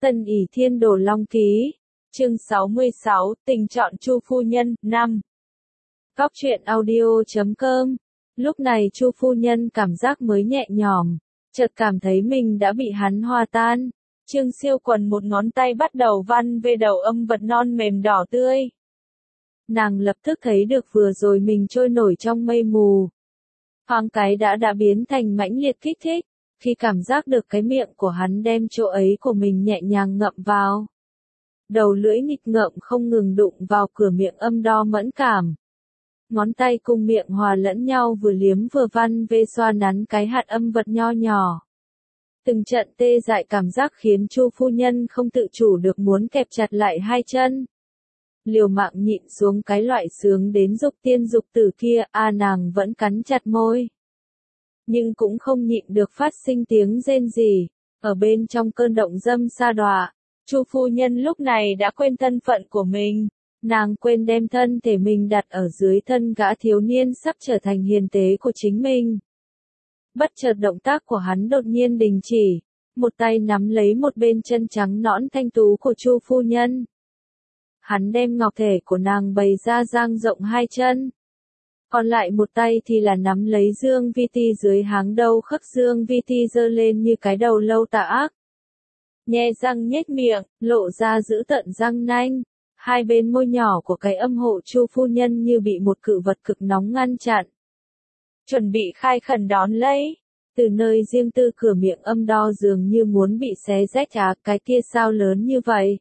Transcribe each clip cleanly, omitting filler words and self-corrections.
Tân ỷ thiên đồ long ký. Chương 66, tình chọn Chu phu nhân, 5. Góc truyện audio.com. Lúc này Chu phu nhân cảm giác mới nhẹ nhõm, chợt cảm thấy mình đã bị hắn hòa tan. Trương Siêu Quần một ngón tay bắt đầu văn về đầu âm vật non mềm đỏ tươi. Nàng lập tức thấy được vừa rồi mình trôi nổi trong mây mù. Thoáng cái đã biến thành mãnh liệt kích thích, khi cảm giác được cái miệng của hắn đem chỗ ấy của mình nhẹ nhàng ngậm vào. Đầu lưỡi nghịch ngợm không ngừng đụng vào cửa miệng âm đo mẫn cảm. Ngón tay cùng miệng hòa lẫn nhau vừa liếm vừa văn về xoa nắn cái hạt âm vật nho nhỏ. Từng trận tê dại cảm giác khiến Chu phu nhân không tự chủ được muốn kẹp chặt lại hai chân. Liều mạng nhịn xuống cái loại sướng đến dục tiên dục tử kia, nàng vẫn cắn chặt môi. Nhưng cũng không nhịn được phát sinh tiếng rên rỉ. Ở bên trong cơn động dâm sa đọa, Chu phu nhân lúc này đã quên thân phận của mình. Nàng quên đem thân thể mình đặt ở dưới thân gã thiếu niên sắp trở thành hiền tế của chính mình. Bất chợt động tác của hắn đột nhiên đình chỉ, một tay nắm lấy một bên chân trắng nõn thanh tú của Chu phu nhân. Hắn đem ngọc thể của nàng bày ra dang rộng hai chân. Còn lại một tay thì là nắm lấy Dương Vi Ti dưới háng đầu khắc. Dương Vi Ti giơ lên như cái đầu lâu tà ác. Nhe răng nhếch miệng, lộ ra dữ tợn răng nanh. Hai bên môi nhỏ của cái âm hộ Chu phu nhân như bị một cự vật cực nóng ngăn chặn. Chuẩn bị khai khẩn đón lấy. Từ nơi riêng tư cửa miệng âm đo dường như muốn bị xé rách cái kia sao lớn như vậy.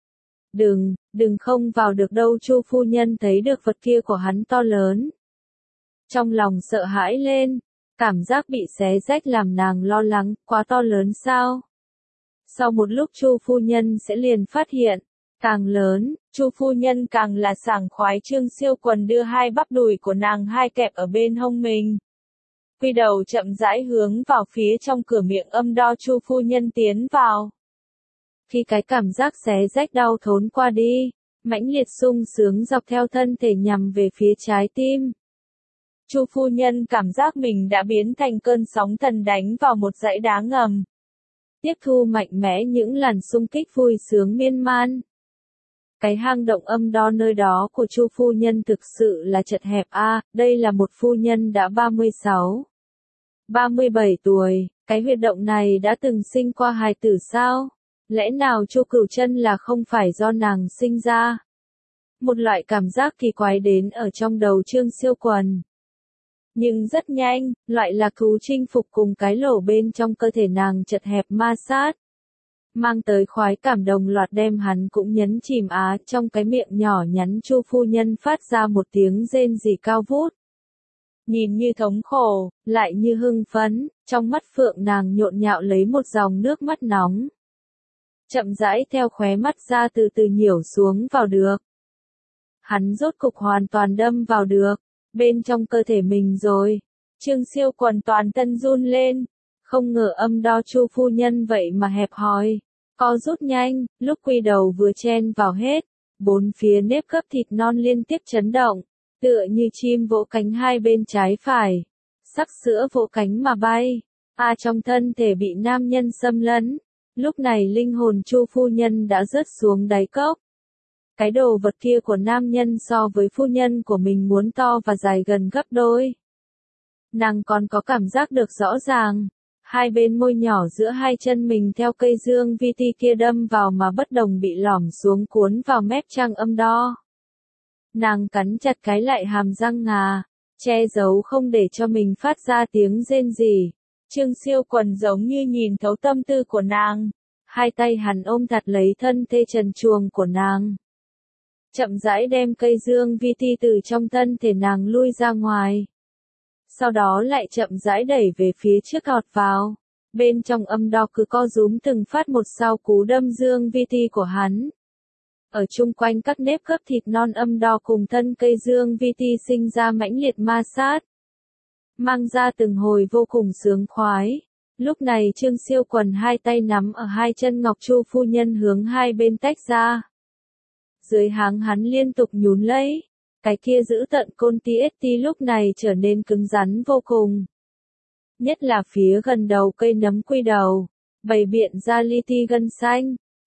Đừng không vào được đâu. Chu phu nhân thấy được vật kia của hắn to lớn. Trong lòng sợ hãi lên, cảm giác bị xé rách làm nàng lo lắng, quá to lớn sao? Sau một lúc Chu phu nhân sẽ liền phát hiện, càng lớn, Chu phu nhân càng là sảng khoái. Trương Siêu Quần đưa hai bắp đùi của nàng hai kẹp ở bên hông mình. Quy đầu chậm rãi hướng vào phía trong cửa miệng âm đo Chu phu nhân tiến vào. Khi cái cảm giác xé rách đau thốn qua đi, mãnh liệt sung sướng dọc theo thân thể nhằm về phía trái tim. Chu phu nhân cảm giác mình đã biến thành cơn sóng thần đánh vào một dãy đá ngầm. Tiếp thu mạnh mẽ những làn xung kích vui sướng miên man. Cái hang động âm đo nơi đó của Chu phu nhân thực sự là chật hẹp đây là một phu nhân đã 36, 37 tuổi, cái huyệt động này đã từng sinh qua hài tử sao? Lẽ nào Chu Cửu Chân là không phải do nàng sinh ra? Một loại cảm giác kỳ quái đến ở trong đầu Trương Siêu Quần. Nhưng rất nhanh, loại lạc thú chinh phục cùng cái lỗ bên trong cơ thể nàng chật hẹp ma sát. Mang tới khoái cảm đồng loạt đem hắn cũng nhấn chìm trong cái miệng nhỏ nhắn. Chu phu nhân phát ra một tiếng rên rỉ cao vút. Nhìn như thống khổ, lại như hưng phấn, trong mắt phượng nàng nhộn nhạo lấy một dòng nước mắt nóng. Chậm rãi theo khóe mắt ra từ từ nhiểu xuống vào được. Hắn rốt cục hoàn toàn đâm vào được, bên trong cơ thể mình rồi. Trương Siêu Quần toàn thân run lên, không ngờ âm đo Chu phu nhân vậy mà hẹp hòi, co rút nhanh, lúc quy đầu vừa chen vào hết, bốn phía nếp gấp thịt non liên tiếp chấn động, tựa như chim vỗ cánh hai bên trái phải, sắc sữa vỗ cánh mà bay. Trong thân thể bị nam nhân xâm lấn, lúc này linh hồn Chu phu nhân đã rớt xuống đáy cốc. Cái đồ vật kia của nam nhân so với phu nhân của mình muốn to và dài gần gấp đôi. Nàng còn có cảm giác được rõ ràng, hai bên môi nhỏ giữa hai chân mình theo cây Dương Vi Ti kia đâm vào mà bất đồng bị lõm xuống cuốn vào mép trang âm đo. Nàng cắn chặt cái lại hàm răng ngà, che giấu không để cho mình phát ra tiếng rên rỉ. Trương Siêu Quần giống như nhìn thấu tâm tư của nàng, hai tay hắn ôm chặt lấy thân thể trần truồng của nàng. Chậm rãi đem cây Dương Vi Ti từ trong thân thể nàng lui ra ngoài. Sau đó lại chậm rãi đẩy về phía trước gọt vào. Bên trong âm đo cứ co rúm từng phát một sau cú đâm Dương Vi Ti của hắn. Ở chung quanh các nếp gấp thịt non âm đo cùng thân cây Dương Vi Ti sinh ra mãnh liệt ma sát. Mang ra từng hồi vô cùng sướng khoái. Lúc này Trương Siêu Quần hai tay nắm ở hai chân ngọc Chu phu nhân hướng hai bên tách ra. Dưới háng hắn liên tục nhún lấy. Cái kia giữ tận côn ti lúc này trở nên cứng rắn vô cùng. Nhất là phía gần đầu cây nấm quy đầu, bày biện ra li ti gân xanh,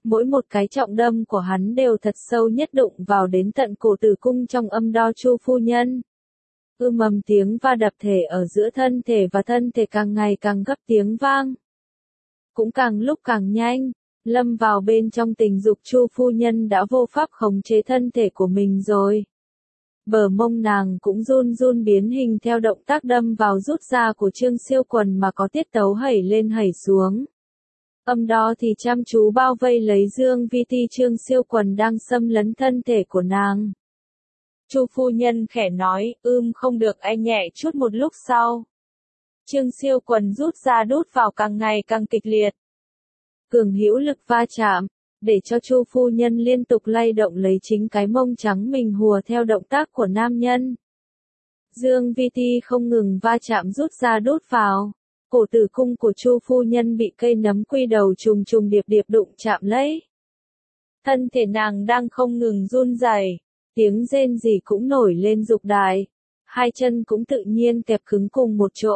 Mỗi một cái trọng đâm của hắn đều thật sâu nhất đụng vào đến tận cổ tử cung trong âm đo Chu phu nhân. Mầm tiếng va đập thể ở giữa thân thể và thân thể càng ngày càng gấp, tiếng vang cũng càng lúc càng nhanh. Lâm vào bên trong tình dục, Chu phu nhân đã vô pháp khống chế thân thể của mình rồi. Bờ mông nàng cũng run run biến hình theo động tác đâm vào rút ra của Trương Siêu Quần mà có tiết tấu hẩy lên hẩy xuống. Âm đo thì chăm chú bao vây lấy Dương Vi Ti. Trương Siêu Quần đang xâm lấn thân thể của nàng. Chu phu nhân khẽ nói, không được, anh nhẹ chút. Một lúc sau, Trương Siêu Quần rút ra đút vào càng ngày càng kịch liệt. Cường hữu lực va chạm, để cho Chu phu nhân liên tục lay động lấy chính cái mông trắng mình hùa theo động tác của nam nhân. Dương Vi Ti không ngừng va chạm rút ra đút vào. Cổ tử cung của Chu phu nhân bị cây nấm quy đầu trùng trùng điệp điệp đụng chạm lấy. Thân thể nàng đang không ngừng run rẩy, tiếng rên rỉ cũng nổi lên dục đại. Hai chân cũng tự nhiên kẹp cứng cùng một chỗ.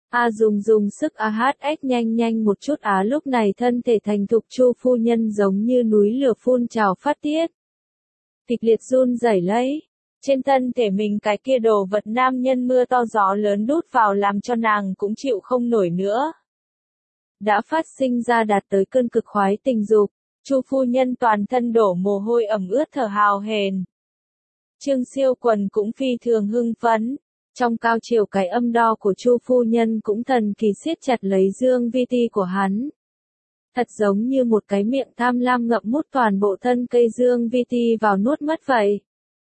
Dùng sức ách nhanh một chút. Lúc này thân thể thành thục Chu phu nhân giống như núi lửa phun trào phát tiết. Kịch liệt run rẩy lấy. Trên thân thể mình cái kia đồ vật nam nhân mưa to gió lớn đút vào làm cho nàng cũng chịu không nổi nữa. Đã phát sinh ra đạt tới cơn cực khoái tình dục, Chu phu nhân toàn thân đổ mồ hôi ẩm ướt thở hào hển. Trương Siêu Quần cũng phi thường hưng phấn. Trong cao chiều cái âm đo của Chu phu nhân cũng thần kỳ siết chặt lấy Dương Vi Ti của hắn. Thật giống như một cái miệng tham lam ngậm mút toàn bộ thân cây Dương Vi Ti vào nuốt mất vậy.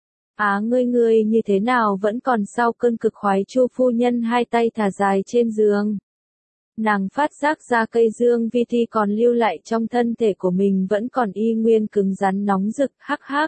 Ngươi như thế nào vẫn còn sau cơn cực khoái? Chu phu nhân hai tay thả dài trên giường. Nàng phát giác ra cây Dương Vi Ti còn lưu lại trong thân thể của mình vẫn còn y nguyên cứng rắn nóng rực. Hắc.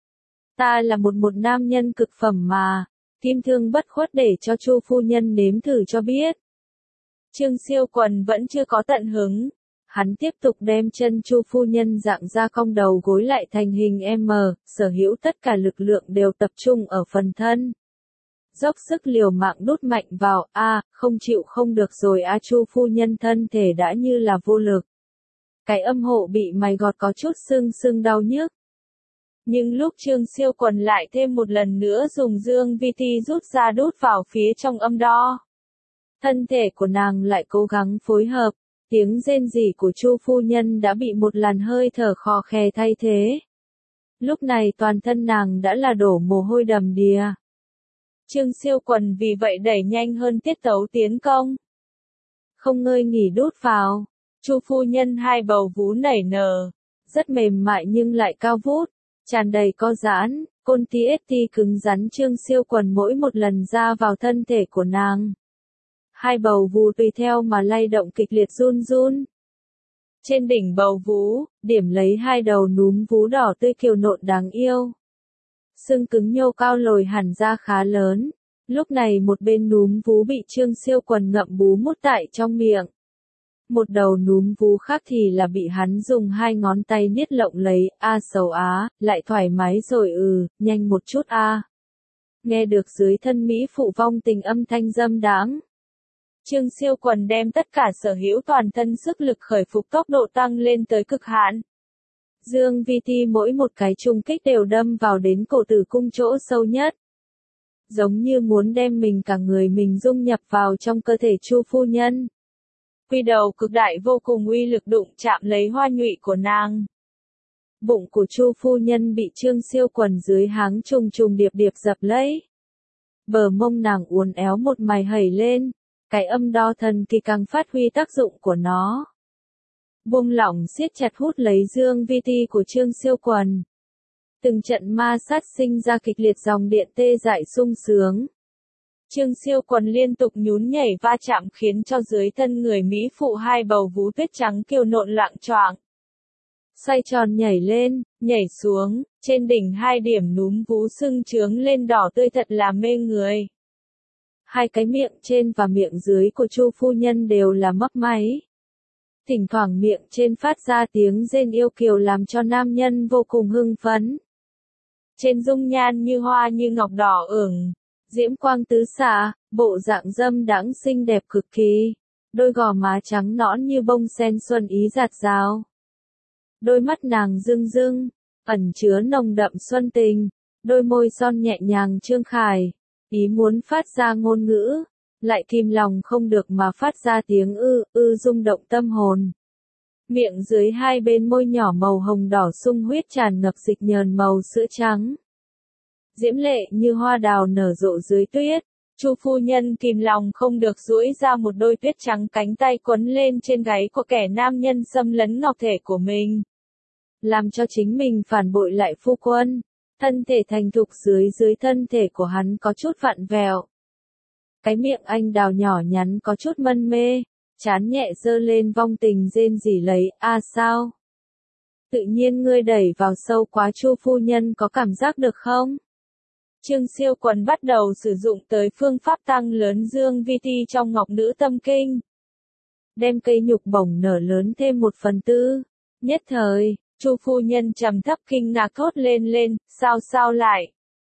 Ta là một nam nhân cực phẩm mà. Kim thương bất khuất, để cho Chu phu nhân nếm thử cho biết. Trương Siêu Quần vẫn chưa có tận hứng. Hắn tiếp tục đem chân Chu phu nhân dạng ra cong đầu gối lại thành hình M, sở hữu tất cả lực lượng đều tập trung ở phần thân. Dốc sức liều mạng đút mạnh vào, không chịu không được rồi. Chu phu nhân thân thể đã như là vô lực. Cái âm hộ bị mày gọt có chút sưng đau nhức. Nhưng lúc Trương Siêu Quần lại thêm một lần nữa dùng Dương Vi Ti rút ra đút vào phía trong âm đo. Thân thể của nàng lại cố gắng phối hợp. Tiếng rên rỉ của Chu phu nhân đã bị một làn hơi thở khò khè thay thế. Lúc này toàn thân nàng đã là đổ mồ hôi đầm đìa. Trương Siêu Quần vì vậy đẩy nhanh hơn tiết tấu tiến công. Không ngơi nghỉ đút vào. Chu phu nhân hai bầu vú nảy nở, rất mềm mại nhưng lại cao vút, tràn đầy co giãn, côn ti cứng rắn. Trương Siêu Quần mỗi một lần ra vào thân thể của nàng, hai bầu vú tùy theo mà lay động kịch liệt run. Trên đỉnh bầu vú, điểm lấy hai đầu núm vú đỏ tươi kiều nộn đáng yêu. Xương cứng nhô cao lồi hẳn ra khá lớn. Lúc này một bên núm vú bị Trương Siêu Quần ngậm bú mút tại trong miệng. Một đầu núm vú khác thì là bị hắn dùng hai ngón tay niết lộng lấy. Sầu lại thoải mái rồi, nhanh một chút Nghe được dưới thân mỹ phụ vong tình âm thanh dâm đãng. Trương Siêu Quần đem tất cả sở hữu toàn thân sức lực khởi phục tốc độ tăng lên tới cực hạn. Dương Vi Ti mỗi một cái trùng kích đều đâm vào đến cổ tử cung chỗ sâu nhất. Giống như muốn đem mình cả người mình dung nhập vào trong cơ thể Chu phu nhân. Quy đầu cực đại vô cùng uy lực đụng chạm lấy hoa nhụy của nàng. Bụng của Chu phu nhân bị Trương Siêu Quần dưới háng trùng điệp dập lấy. Bờ mông nàng uốn éo một mày hẩy lên. Cái âm đo thần kỳ càng phát huy tác dụng của nó. Buông lỏng siết chặt hút lấy Dương Vi Ti của Trương Siêu Quần. Từng trận ma sát sinh ra kịch liệt dòng điện tê dại sung sướng. Trương Siêu Quần liên tục nhún nhảy va chạm khiến cho dưới thân người mỹ phụ hai bầu vú tuyết trắng kiều nộn loạng choạng. Xoay tròn nhảy lên, nhảy xuống, trên đỉnh hai điểm núm vú sưng trướng lên đỏ tươi thật là mê người. Hai cái miệng trên và miệng dưới của Chu phu nhân đều là mấp máy. Thỉnh thoảng miệng trên phát ra tiếng rên yêu kiều làm cho nam nhân vô cùng hưng phấn. Trên dung nhan như hoa như ngọc đỏ ửng, diễm quang tứ xạ, bộ dạng dâm đãng xinh đẹp cực kỳ. Đôi gò má trắng nõn như bông sen xuân ý rạt rào. Đôi mắt nàng rưng rưng, ẩn chứa nồng đậm xuân tình, đôi môi son nhẹ nhàng trương khải, ý muốn phát ra ngôn ngữ, lại kìm lòng không được mà phát ra tiếng rung động tâm hồn. Miệng dưới hai bên môi nhỏ màu hồng đỏ sung huyết tràn ngập dịch nhờn màu sữa trắng. Diễm lệ như hoa đào nở rộ dưới tuyết, Chu phu nhân kìm lòng không được duỗi ra một đôi tuyết trắng cánh tay quấn lên trên gáy của kẻ nam nhân xâm lấn ngọc thể của mình. Làm cho chính mình phản bội lại phu quân, thân thể thành thục dưới thân thể của hắn có chút vặn vẹo. Cái miệng anh đào nhỏ nhắn có chút mân mê, trán nhẹ dơ lên vong tình rên rỉ lấy, sao? Tự nhiên ngươi đẩy vào sâu quá Chu phu nhân có cảm giác được không? Trương Siêu Quần bắt đầu sử dụng tới phương pháp tăng lớn dương vi ti trong ngọc nữ tâm kinh. Đem cây nhục bổng nở lớn thêm 1/4. Nhất thời, Chu phu nhân trầm thấp kinh ngạc thốt lên, sao lại?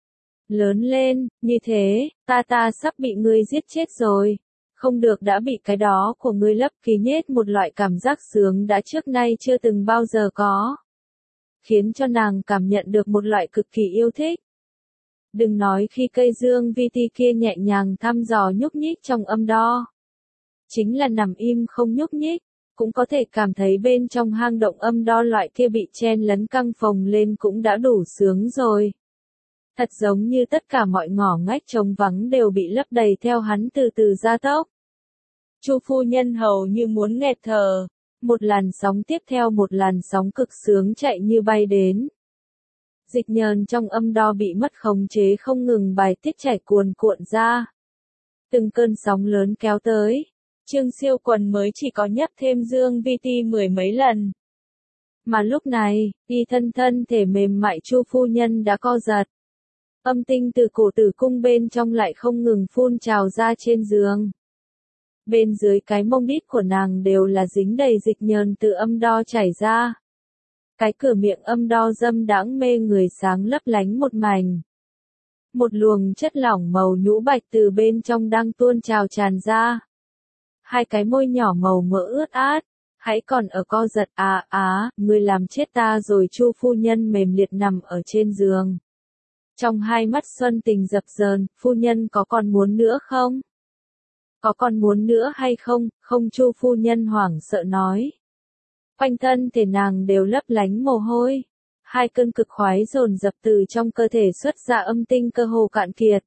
Lớn lên, như thế, ta sắp bị ngươi giết chết rồi. Không được đã bị cái đó của ngươi lấp kín nhết một loại cảm giác sướng đã trước nay chưa từng bao giờ có. Khiến cho nàng cảm nhận được một loại cực kỳ yêu thích. Đừng nói khi cây dương vi ti kia nhẹ nhàng thăm dò nhúc nhích trong âm đo. Chính là nằm im không nhúc nhích, cũng có thể cảm thấy bên trong hang động âm đo loại kia bị chen lấn căng phồng lên cũng đã đủ sướng rồi. Thật giống như tất cả mọi ngõ ngách trống vắng đều bị lấp đầy theo hắn từ từ gia tốc. Chu phu nhân hầu như muốn nghẹt thở, một làn sóng tiếp theo một làn sóng cực sướng chạy như bay đến. Dịch nhờn trong âm đo bị mất khống chế không ngừng bài tiết chảy cuồn cuộn ra. Từng cơn sóng lớn kéo tới, Trương Siêu Quần mới chỉ có nhấp thêm dương vi ti 10 mấy lần. Mà lúc này, thân thể mềm mại Chu phu nhân đã co giật. Âm tinh từ cổ tử cung bên trong lại không ngừng phun trào ra trên giường. Bên dưới cái mông đít của nàng đều là dính đầy dịch nhờn từ âm đo chảy ra. Cái cửa miệng âm đo dâm đãng mê người sáng lấp lánh một mảnh. Một luồng chất lỏng màu nhũ bạch từ bên trong đang tuôn trào tràn ra. Hai cái môi nhỏ màu mỡ ướt át, hãy còn ở co giật ngươi làm chết ta rồi. Chu phu nhân mềm liệt nằm ở trên giường. Trong hai mắt xuân tình dập dờn, phu nhân có còn muốn nữa không? Có còn muốn nữa hay không? Không, Chu phu nhân hoảng sợ nói. Quanh thân thể nàng đều lấp lánh mồ hôi. Hai cơn cực khoái dồn dập từ trong cơ thể xuất ra, âm tinh cơ hồ cạn kiệt.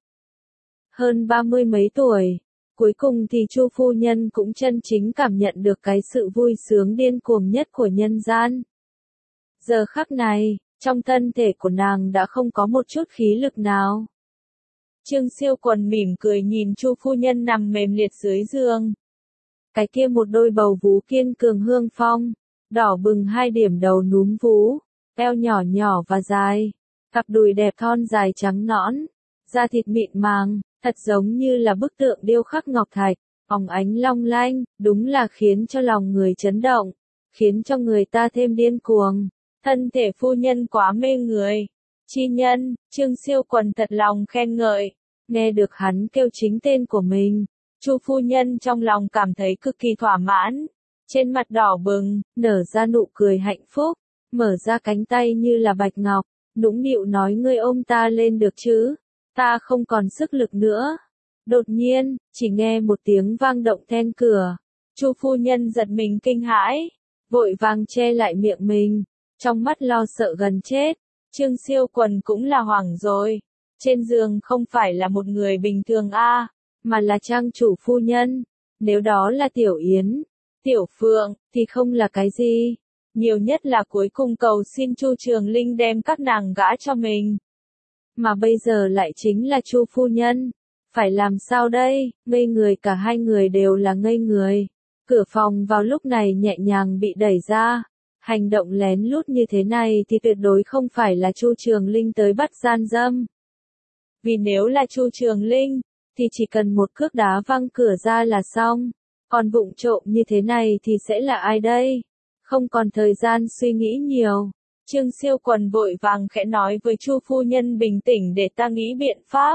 Hơn 30 mấy tuổi, cuối cùng thì Chu phu nhân cũng chân chính cảm nhận được cái sự vui sướng điên cuồng nhất của nhân gian. Giờ khắc này, trong thân thể của nàng đã không có một chút khí lực nào. Trương Siêu Quần mỉm cười nhìn Chu phu nhân nằm mềm liệt dưới giường. Cái kia một đôi bầu vú kiên cường hương phong, đỏ bừng hai điểm đầu núm vú, eo nhỏ nhỏ và dài, cặp đùi đẹp thon dài trắng nõn, da thịt mịn màng, thật giống như là bức tượng điêu khắc ngọc thạch, óng ánh long lanh, đúng là khiến cho lòng người chấn động, khiến cho người ta thêm điên cuồng. Thân thể phu nhân quá mê người. Chi nhân, Trương Siêu Quần thật lòng khen ngợi. Nghe được hắn kêu chính tên của mình, Chu phu nhân trong lòng cảm thấy cực kỳ thỏa mãn. Trên mặt đỏ bừng, nở ra nụ cười hạnh phúc, mở ra cánh tay như là bạch ngọc, nũng nịu nói, ngươi ôm ta lên được chứ? Ta không còn sức lực nữa. Đột nhiên, chỉ nghe một tiếng vang động then cửa. Chu phu nhân giật mình kinh hãi, vội vàng che lại miệng mình. Trong mắt lo sợ gần chết, Trương Siêu Quần cũng là hoảng rồi. Trên giường không phải là một người bình thường mà là trang chủ phu nhân. Nếu đó là Tiểu Yến, Tiểu Phượng, thì không là cái gì. Nhiều nhất là cuối cùng cầu xin Chu Trường Linh đem các nàng gả cho mình. Mà bây giờ lại chính là Chu phu nhân. Phải làm sao đây? Ngây người, cả hai người đều là ngây người. Cửa phòng vào lúc này nhẹ nhàng bị đẩy ra. Hành động lén lút như thế này thì tuyệt đối không phải là Chu Trường Linh tới bắt gian dâm. Vì nếu là Chu Trường Linh, thì chỉ cần một cước đá văng cửa ra là xong. Còn vụng trộm như thế này thì sẽ là ai đây? Không còn thời gian suy nghĩ nhiều. Trương Siêu Quần vội vàng khẽ nói với Chu phu nhân, bình tĩnh để ta nghĩ biện pháp.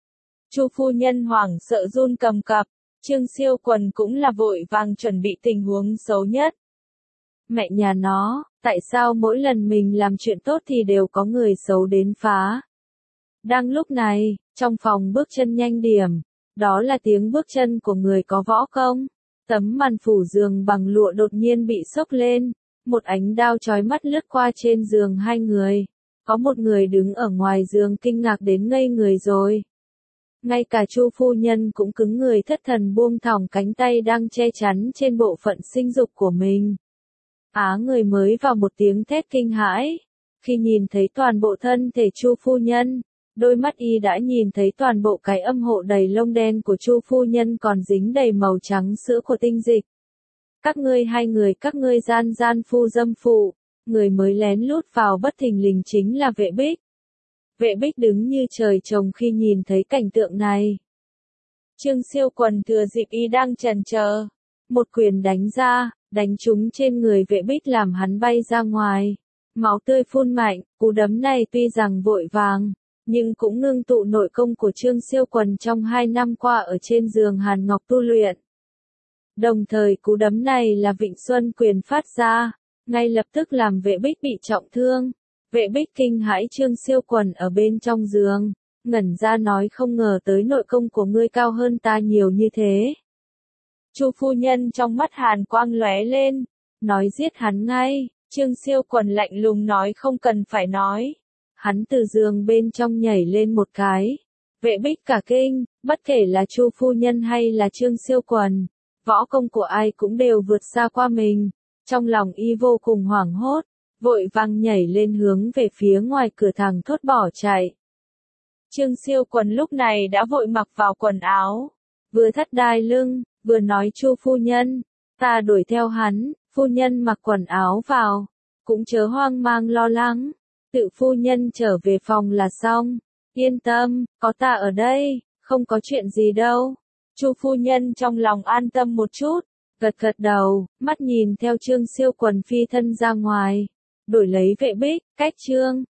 Chu phu nhân hoảng sợ run cầm cập. Trương Siêu Quần cũng là vội vàng chuẩn bị tình huống xấu nhất. Mẹ nhà nó, Tại sao mỗi lần mình làm chuyện tốt thì đều có người xấu đến phá? Đang lúc này, trong phòng bước chân nhanh điểm, đó là tiếng bước chân của người có võ công. Tấm màn phủ giường bằng lụa đột nhiên bị xốc lên, một ánh đao chói mắt lướt qua trên giường hai người. Có một người đứng ở ngoài giường kinh ngạc đến ngây người rồi. Ngay cả Chu phu nhân cũng cứng người thất thần buông thõng cánh tay đang che chắn trên bộ phận sinh dục của mình. Người mới vào một tiếng thét kinh hãi. Khi nhìn thấy toàn bộ thân thể Chu phu nhân, đôi mắt y đã nhìn thấy toàn bộ cái âm hộ đầy lông đen của Chu phu nhân còn dính đầy màu trắng sữa của tinh dịch. Các ngươi hai người các ngươi gian phu dâm phụ, người mới lén lút vào bất thình lình chính là Vệ Bích. Vệ Bích đứng như trời trồng khi nhìn thấy cảnh tượng này. Trương Siêu Quần thừa dịp y đang chần chờ, một quyền đánh ra, đánh trúng trên người Vệ Bích làm hắn bay ra ngoài. Máu tươi phun mạnh, cú đấm này tuy rằng vội vàng, nhưng cũng ngưng tụ nội công của Trương Siêu Quần trong 2 năm qua ở trên giường Hàn Ngọc tu luyện. Đồng thời cú đấm này là Vịnh Xuân quyền phát ra, ngay lập tức làm Vệ Bích bị trọng thương. Vệ Bích kinh hãi Trương Siêu Quần ở bên trong giường, ngẩn ra nói không ngờ tới nội công của ngươi cao hơn ta nhiều như thế. Chu phu nhân trong mắt hàn quang lóe lên, nói giết hắn ngay. Trương Siêu Quần lạnh lùng nói không cần phải nói. Hắn từ giường bên trong nhảy lên một cái. Vệ Bích cả kinh, bất kể là Chu phu nhân hay là Trương Siêu Quần, võ công của ai cũng đều vượt xa qua mình. Trong lòng y vô cùng hoảng hốt, vội vàng nhảy lên hướng về phía ngoài cửa thẳng thốt bỏ chạy. Trương Siêu Quần lúc này đã vội mặc vào quần áo, vừa thắt đai lưng, vừa nói Chu phu nhân, ta đuổi theo hắn. Phu nhân mặc quần áo vào, cũng chớ hoang mang lo lắng, tự phu nhân trở về phòng là xong, yên tâm, có ta ở đây, không có chuyện gì đâu. Chu phu nhân trong lòng an tâm một chút, gật gật đầu, mắt nhìn theo Trương Siêu Quần phi thân ra ngoài, đổi lấy Vệ Bích, cách Trương